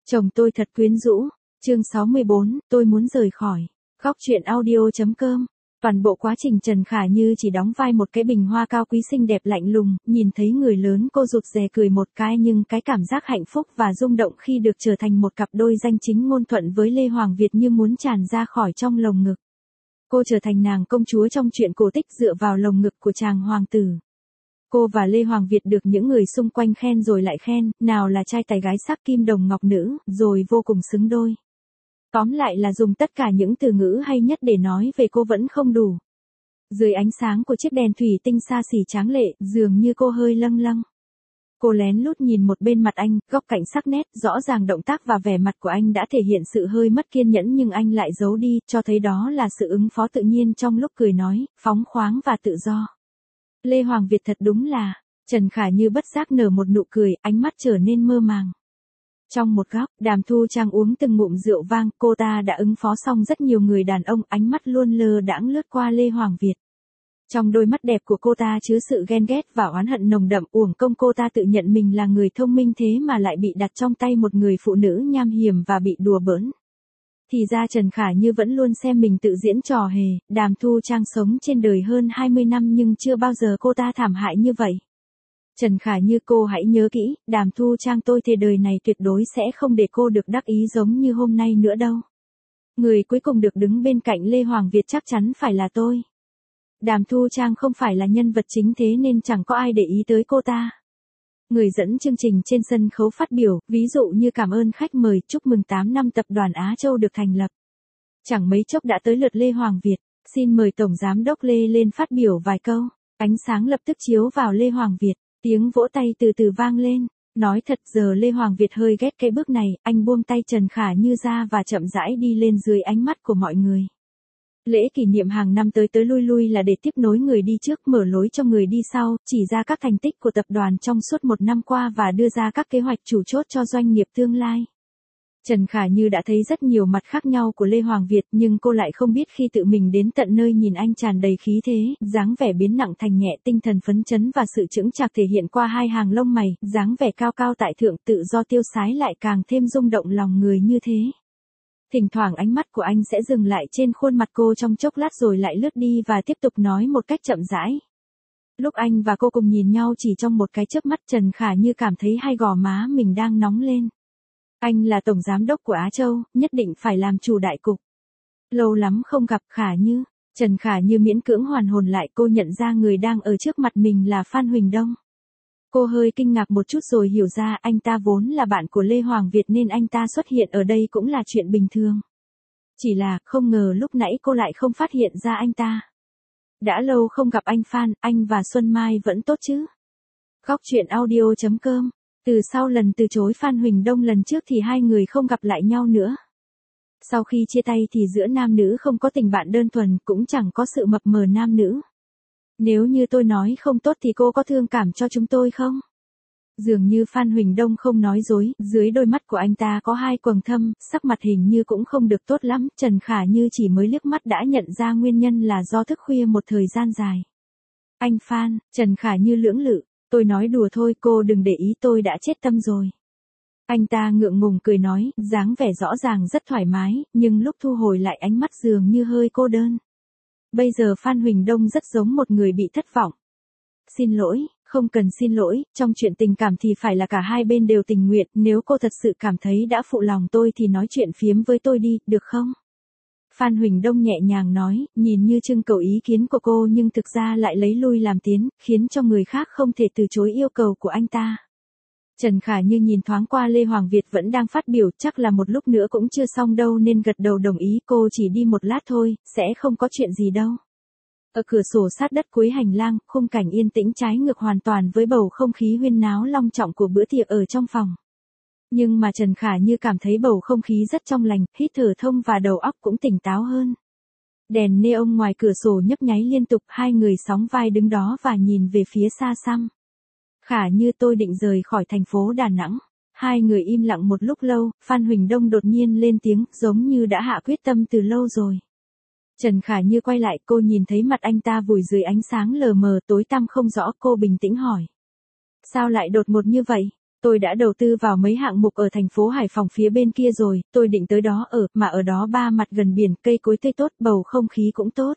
Chồng tôi thật quyến rũ. Chương 64, tôi muốn rời khỏi. Góc truyện audio.com. Toàn bộ quá trình Trần Khả Như chỉ đóng vai một cái bình hoa cao quý xinh đẹp lạnh lùng, nhìn thấy người lớn cô rụt rè cười một cái, nhưng cái cảm giác hạnh phúc và rung động khi được trở thành một cặp đôi danh chính ngôn thuận với Lê Hoàng Việt như muốn tràn ra khỏi trong lồng ngực. Cô trở thành nàng công chúa trong truyện cổ tích dựa vào lồng ngực của chàng hoàng tử. Cô và Lê Hoàng Việt được những người xung quanh khen rồi lại khen, nào là trai tài gái sắc kim đồng ngọc nữ, rồi vô cùng xứng đôi. Tóm lại là dùng tất cả những từ ngữ hay nhất để nói về cô vẫn không đủ. Dưới ánh sáng của chiếc đèn thủy tinh xa xỉ tráng lệ, dường như cô hơi lâng lâng. Cô lén lút nhìn một bên mặt anh, góc cạnh sắc nét, rõ ràng động tác và vẻ mặt của anh đã thể hiện sự hơi mất kiên nhẫn, nhưng anh lại giấu đi, cho thấy đó là sự ứng phó tự nhiên trong lúc cười nói, phóng khoáng và tự do. Lê Hoàng Việt thật đúng là, Trần Khả Như bất giác nở một nụ cười, ánh mắt trở nên mơ màng. Trong một góc, Đàm Thu Trang uống từng ngụm rượu vang, cô ta đã ứng phó xong rất nhiều người đàn ông, ánh mắt luôn lơ đãng lướt qua Lê Hoàng Việt. Trong đôi mắt đẹp của cô ta chứa sự ghen ghét và oán hận nồng đậm, uổng công cô ta tự nhận mình là người thông minh thế mà lại bị đặt trong tay một người phụ nữ nham hiểm và bị đùa bỡn. Thì ra Trần Khả Như vẫn luôn xem mình tự diễn trò hề, Đàm Thu Trang sống trên đời hơn 20 năm nhưng chưa bao giờ cô ta thảm hại như vậy. Trần Khả Như, cô hãy nhớ kỹ, Đàm Thu Trang, tôi thề đời này tuyệt đối sẽ không để cô được đắc ý giống như hôm nay nữa đâu. Người cuối cùng được đứng bên cạnh Lê Hoàng Việt chắc chắn phải là tôi. Đàm Thu Trang không phải là nhân vật chính thế nên chẳng có ai để ý tới cô ta. Người dẫn chương trình trên sân khấu phát biểu, ví dụ như cảm ơn khách mời, chúc mừng 8 năm tập đoàn Á Châu được thành lập. Chẳng mấy chốc đã tới lượt Lê Hoàng Việt, xin mời Tổng Giám đốc Lê lên phát biểu vài câu. Ánh sáng lập tức chiếu vào Lê Hoàng Việt, tiếng vỗ tay từ từ vang lên. Nói thật giờ Lê Hoàng Việt hơi ghét cái bước này, anh buông tay Trần Khả Như ra và chậm rãi đi lên dưới ánh mắt của mọi người. Lễ kỷ niệm hàng năm tới lui lui là để tiếp nối người đi trước, mở lối cho người đi sau, chỉ ra các thành tích của tập đoàn trong suốt một năm qua và đưa ra các kế hoạch chủ chốt cho doanh nghiệp tương lai. Trần Khả Như đã thấy rất nhiều mặt khác nhau của Lê Hoàng Việt, nhưng cô lại không biết khi tự mình đến tận nơi nhìn anh tràn đầy khí thế, dáng vẻ biến nặng thành nhẹ, tinh thần phấn chấn và sự chững chạc thể hiện qua hai hàng lông mày, dáng vẻ cao cao tại thượng tự do tiêu sái lại càng thêm rung động lòng người như thế. Thỉnh thoảng ánh mắt của anh sẽ dừng lại trên khuôn mặt cô trong chốc lát rồi lại lướt đi và tiếp tục nói một cách chậm rãi. Lúc anh và cô cùng nhìn nhau chỉ trong một cái chớp mắt, Trần Khả Như cảm thấy hai gò má mình đang nóng lên. Anh là Tổng Giám đốc của Á Châu, nhất định phải làm chủ đại cục. Lâu lắm không gặp Khả Như. Trần Khả Như miễn cưỡng hoàn hồn lại, cô nhận ra người đang ở trước mặt mình là Phan Huỳnh Đông. Cô hơi kinh ngạc một chút rồi hiểu ra anh ta vốn là bạn của Lê Hoàng Việt nên anh ta xuất hiện ở đây cũng là chuyện bình thường. Chỉ là không ngờ lúc nãy cô lại không phát hiện ra anh ta. Đã lâu không gặp anh Phan, anh và Xuân Mai vẫn tốt chứ? Góc truyện audio.com. Từ sau lần từ chối Phan Huỳnh Đông lần trước thì hai người không gặp lại nhau nữa. Sau khi chia tay thì giữa nam nữ không có tình bạn đơn thuần, cũng chẳng có sự mập mờ nam nữ. Nếu như tôi nói không tốt thì cô có thương cảm cho chúng tôi không? Dường như Phan Huỳnh Đông không nói dối, dưới đôi mắt của anh ta có hai quầng thâm, sắc mặt hình như cũng không được tốt lắm, Trần Khả Như chỉ mới liếc mắt đã nhận ra nguyên nhân là do thức khuya một thời gian dài. Anh Phan, Trần Khả Như lưỡng lự, tôi nói đùa thôi, cô đừng để ý, tôi đã chết tâm rồi. Anh ta ngượng ngùng cười nói, dáng vẻ rõ ràng rất thoải mái, nhưng lúc thu hồi lại ánh mắt dường như hơi cô đơn. Bây giờ Phan Huỳnh Đông rất giống một người bị thất vọng. Xin lỗi, không cần xin lỗi, trong chuyện tình cảm thì phải là cả hai bên đều tình nguyện, nếu cô thật sự cảm thấy đã phụ lòng tôi thì nói chuyện phiếm với tôi đi, được không? Phan Huỳnh Đông nhẹ nhàng nói, nhìn như trưng cầu ý kiến của cô nhưng thực ra lại lấy lui làm tiến, khiến cho người khác không thể từ chối yêu cầu của anh ta. Trần Khả Như nhìn thoáng qua Lê Hoàng Việt vẫn đang phát biểu, chắc là một lúc nữa cũng chưa xong đâu nên gật đầu đồng ý, cô chỉ đi một lát thôi, sẽ không có chuyện gì đâu. Ở cửa sổ sát đất cuối hành lang, khung cảnh yên tĩnh trái ngược hoàn toàn với bầu không khí huyên náo long trọng của bữa tiệc ở trong phòng. Nhưng mà Trần Khả Như cảm thấy bầu không khí rất trong lành, hít thở thông và đầu óc cũng tỉnh táo hơn. Đèn neon ngoài cửa sổ nhấp nháy liên tục, hai người sóng vai đứng đó và nhìn về phía xa xăm. Khả Như, tôi định rời khỏi thành phố Đà Nẵng. Hai người im lặng một lúc lâu, Phan Huỳnh Đông đột nhiên lên tiếng, giống như đã hạ quyết tâm từ lâu rồi. Trần Khả Như quay lại, cô nhìn thấy mặt anh ta vùi dưới ánh sáng lờ mờ tối tăm không rõ, cô bình tĩnh hỏi. Sao lại đột ngột như vậy? Tôi đã đầu tư vào mấy hạng mục ở thành phố Hải Phòng phía bên kia rồi, tôi định tới đó ở, mà ở đó ba mặt gần biển, cây cối tươi tốt, bầu không khí cũng tốt.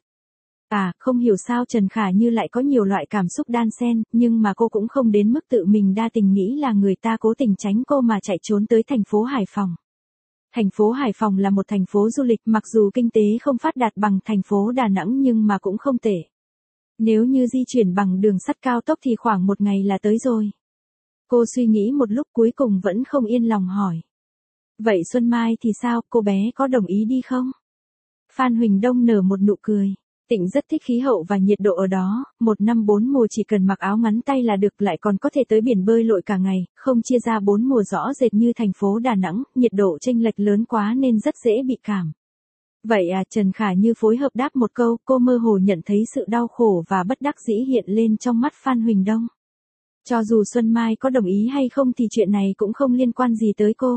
À, không hiểu sao Trần Khả Như lại có nhiều loại cảm xúc đan xen, nhưng mà cô cũng không đến mức tự mình đa tình nghĩ là người ta cố tình tránh cô mà chạy trốn tới thành phố Hải Phòng. Thành phố Hải Phòng là một thành phố du lịch, mặc dù kinh tế không phát đạt bằng thành phố Đà Nẵng nhưng mà cũng không tệ. Nếu như di chuyển bằng đường sắt cao tốc thì khoảng một ngày là tới rồi. Cô suy nghĩ một lúc cuối cùng vẫn không yên lòng hỏi. Vậy Xuân Mai thì sao, cô bé có đồng ý đi không? Phan Huỳnh Đông nở một nụ cười. Tịnh rất thích khí hậu và nhiệt độ ở đó, một năm bốn mùa chỉ cần mặc áo ngắn tay là được, lại còn có thể tới biển bơi lội cả ngày, không chia ra bốn mùa rõ rệt như thành phố Đà Nẵng, nhiệt độ chênh lệch lớn quá nên rất dễ bị cảm. Vậy à, Trần Khả Như phối hợp đáp một câu, cô mơ hồ nhận thấy sự đau khổ và bất đắc dĩ hiện lên trong mắt Phan Huỳnh Đông. Cho dù Xuân Mai có đồng ý hay không thì chuyện này cũng không liên quan gì tới cô.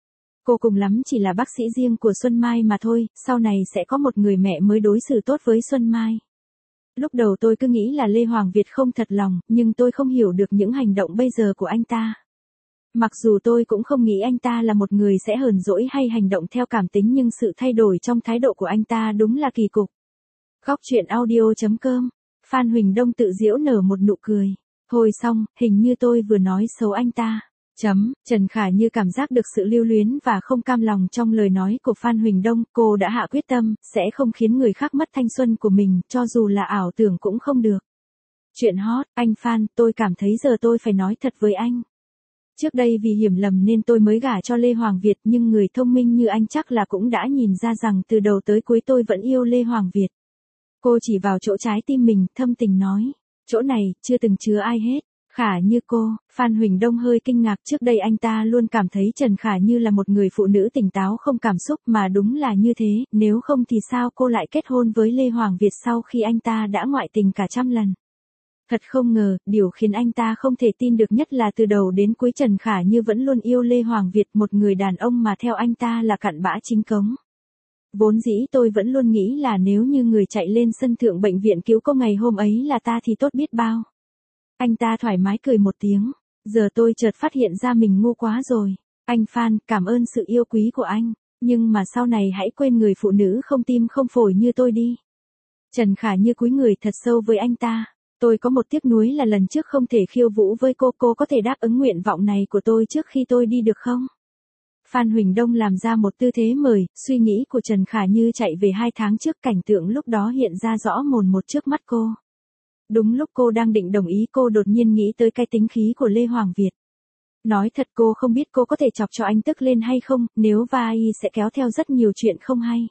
Cô cùng lắm chỉ là bác sĩ riêng của Xuân Mai mà thôi, sau này sẽ có một người mẹ mới đối xử tốt với Xuân Mai. Lúc đầu tôi cứ nghĩ là Lê Hoàng Việt không thật lòng, nhưng tôi không hiểu được những hành động bây giờ của anh ta. Mặc dù tôi cũng không nghĩ anh ta là một người sẽ hờn dỗi hay hành động theo cảm tính, nhưng sự thay đổi trong thái độ của anh ta đúng là kỳ cục. Góc truyện audio.com, Phan Huỳnh Đông tự giễu nở một nụ cười. Thôi xong, hình như tôi vừa nói xấu anh ta. Trần Khả Như cảm giác được sự lưu luyến và không cam lòng trong lời nói của Phan Huỳnh Đông, cô đã hạ quyết tâm, sẽ không khiến người khác mất thanh xuân của mình, cho dù là ảo tưởng cũng không được. Chuyện hot, anh Phan, tôi cảm thấy giờ tôi phải nói thật với anh. Trước đây vì hiểu lầm nên tôi mới gả cho Lê Hoàng Việt, nhưng người thông minh như anh chắc là cũng đã nhìn ra rằng từ đầu tới cuối tôi vẫn yêu Lê Hoàng Việt. Cô chỉ vào chỗ trái tim mình, thâm tình nói, chỗ này, chưa từng chứa ai hết. Khả Như cô, Phan Huỳnh Đông hơi kinh ngạc, trước đây anh ta luôn cảm thấy Trần Khả Như là một người phụ nữ tỉnh táo không cảm xúc, mà đúng là như thế, nếu không thì sao cô lại kết hôn với Lê Hoàng Việt sau khi anh ta đã ngoại tình cả trăm lần. Thật không ngờ, điều khiến anh ta không thể tin được nhất là từ đầu đến cuối Trần Khả Như vẫn luôn yêu Lê Hoàng Việt, một người đàn ông mà theo anh ta là cặn bã chính cống. Vốn dĩ tôi vẫn luôn nghĩ là nếu như người chạy lên sân thượng bệnh viện cứu cô ngày hôm ấy là ta thì tốt biết bao. Anh ta thoải mái cười một tiếng. Giờ tôi chợt phát hiện ra mình ngu quá rồi. Anh Phan, cảm ơn sự yêu quý của anh. Nhưng mà sau này hãy quên người phụ nữ không tim không phổi như tôi đi. Trần Khả Như cúi người thật sâu với anh ta. Tôi có một tiếc nuối là lần trước không thể khiêu vũ với cô có thể đáp ứng nguyện vọng này của tôi trước khi tôi đi được không? Phan Huỳnh Đông làm ra một tư thế mời, suy nghĩ của Trần Khả Như chạy về 2 tháng trước, cảnh tượng lúc đó hiện ra rõ mồn một trước mắt cô. Đúng lúc cô đang định đồng ý, cô đột nhiên nghĩ tới cái tính khí của Lê Hoàng Việt. Nói thật cô không biết cô có thể chọc cho anh tức lên hay không, nếu vai sẽ kéo theo rất nhiều chuyện không hay.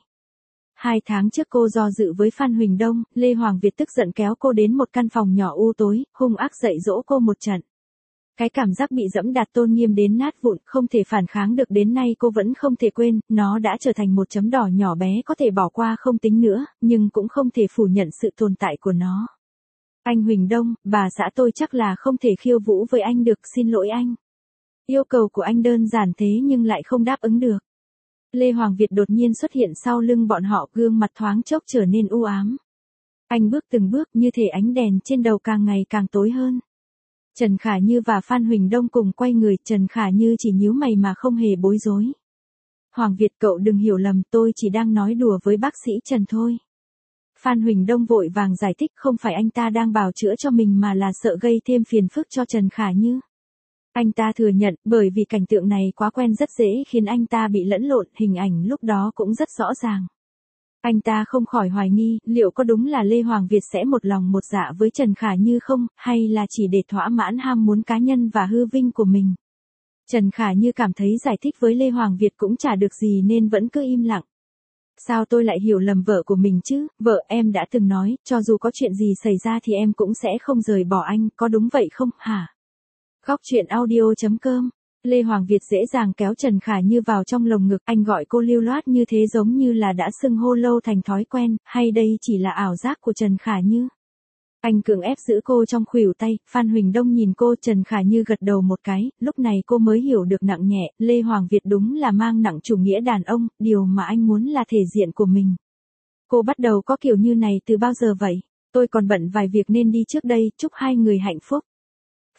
2 tháng trước cô do dự với Phan Huỳnh Đông, Lê Hoàng Việt tức giận kéo cô đến một căn phòng nhỏ u tối, hung ác dạy dỗ cô một trận. Cái cảm giác bị dẫm đạp tôn nghiêm đến nát vụn, không thể phản kháng được đến nay cô vẫn không thể quên, nó đã trở thành một chấm đỏ nhỏ bé có thể bỏ qua không tính nữa, nhưng cũng không thể phủ nhận sự tồn tại của nó. Anh Huỳnh Đông, bà xã tôi chắc là không thể khiêu vũ với anh được, xin lỗi anh. Yêu cầu của anh đơn giản thế nhưng lại không đáp ứng được. Lê Hoàng Việt đột nhiên xuất hiện sau lưng bọn họ, gương mặt thoáng chốc trở nên u ám. Anh bước từng bước như thể ánh đèn trên đầu càng ngày càng tối hơn. Trần Khả Như và Phan Huỳnh Đông cùng quay người, Trần Khả Như chỉ nhíu mày mà không hề bối rối. Hoàng Việt cậu đừng hiểu lầm, tôi chỉ đang nói đùa với bác sĩ Trần thôi. Phan Huỳnh Đông vội vàng giải thích, không phải anh ta đang bào chữa cho mình mà là sợ gây thêm phiền phức cho Trần Khả Như. Anh ta thừa nhận, bởi vì cảnh tượng này quá quen rất dễ khiến anh ta bị lẫn lộn, hình ảnh lúc đó cũng rất rõ ràng. Anh ta không khỏi hoài nghi, liệu có đúng là Lê Hoàng Việt sẽ một lòng một dạ với Trần Khả Như không, hay là chỉ để thỏa mãn ham muốn cá nhân và hư vinh của mình. Trần Khả Như cảm thấy giải thích với Lê Hoàng Việt cũng chả được gì nên vẫn cứ im lặng. Sao tôi lại hiểu lầm vợ của mình chứ, vợ em đã từng nói, cho dù có chuyện gì xảy ra thì em cũng sẽ không rời bỏ anh, có đúng vậy không, hả? Góc truyện audio.com, Lê Hoàng Việt dễ dàng kéo Trần Khả Như vào trong lồng ngực, anh gọi cô lưu loát như thế giống như là đã xưng hô lâu thành thói quen, hay đây chỉ là ảo giác của Trần Khả Như? Anh cưỡng ép giữ cô trong khuỷu tay, Phan Huỳnh Đông nhìn cô, Trần Khả Như gật đầu một cái, lúc này cô mới hiểu được nặng nhẹ, Lê Hoàng Việt đúng là mang nặng chủ nghĩa đàn ông, điều mà anh muốn là thể diện của mình. Cô bắt đầu có kiểu như này từ bao giờ vậy? Tôi còn bận vài việc nên đi trước đây, chúc hai người hạnh phúc.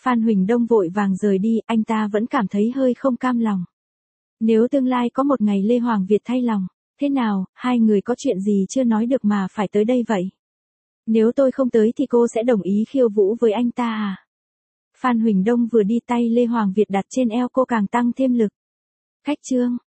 Phan Huỳnh Đông vội vàng rời đi, anh ta vẫn cảm thấy hơi không cam lòng. Nếu tương lai có một ngày Lê Hoàng Việt thay lòng, thế nào, hai người có chuyện gì chưa nói được mà phải tới đây vậy? Nếu tôi không tới thì cô sẽ đồng ý khiêu vũ với anh ta à? Phan Huỳnh Đông vừa đi tay Lê Hoàng Việt đặt trên eo cô càng tăng thêm lực. Khách trương.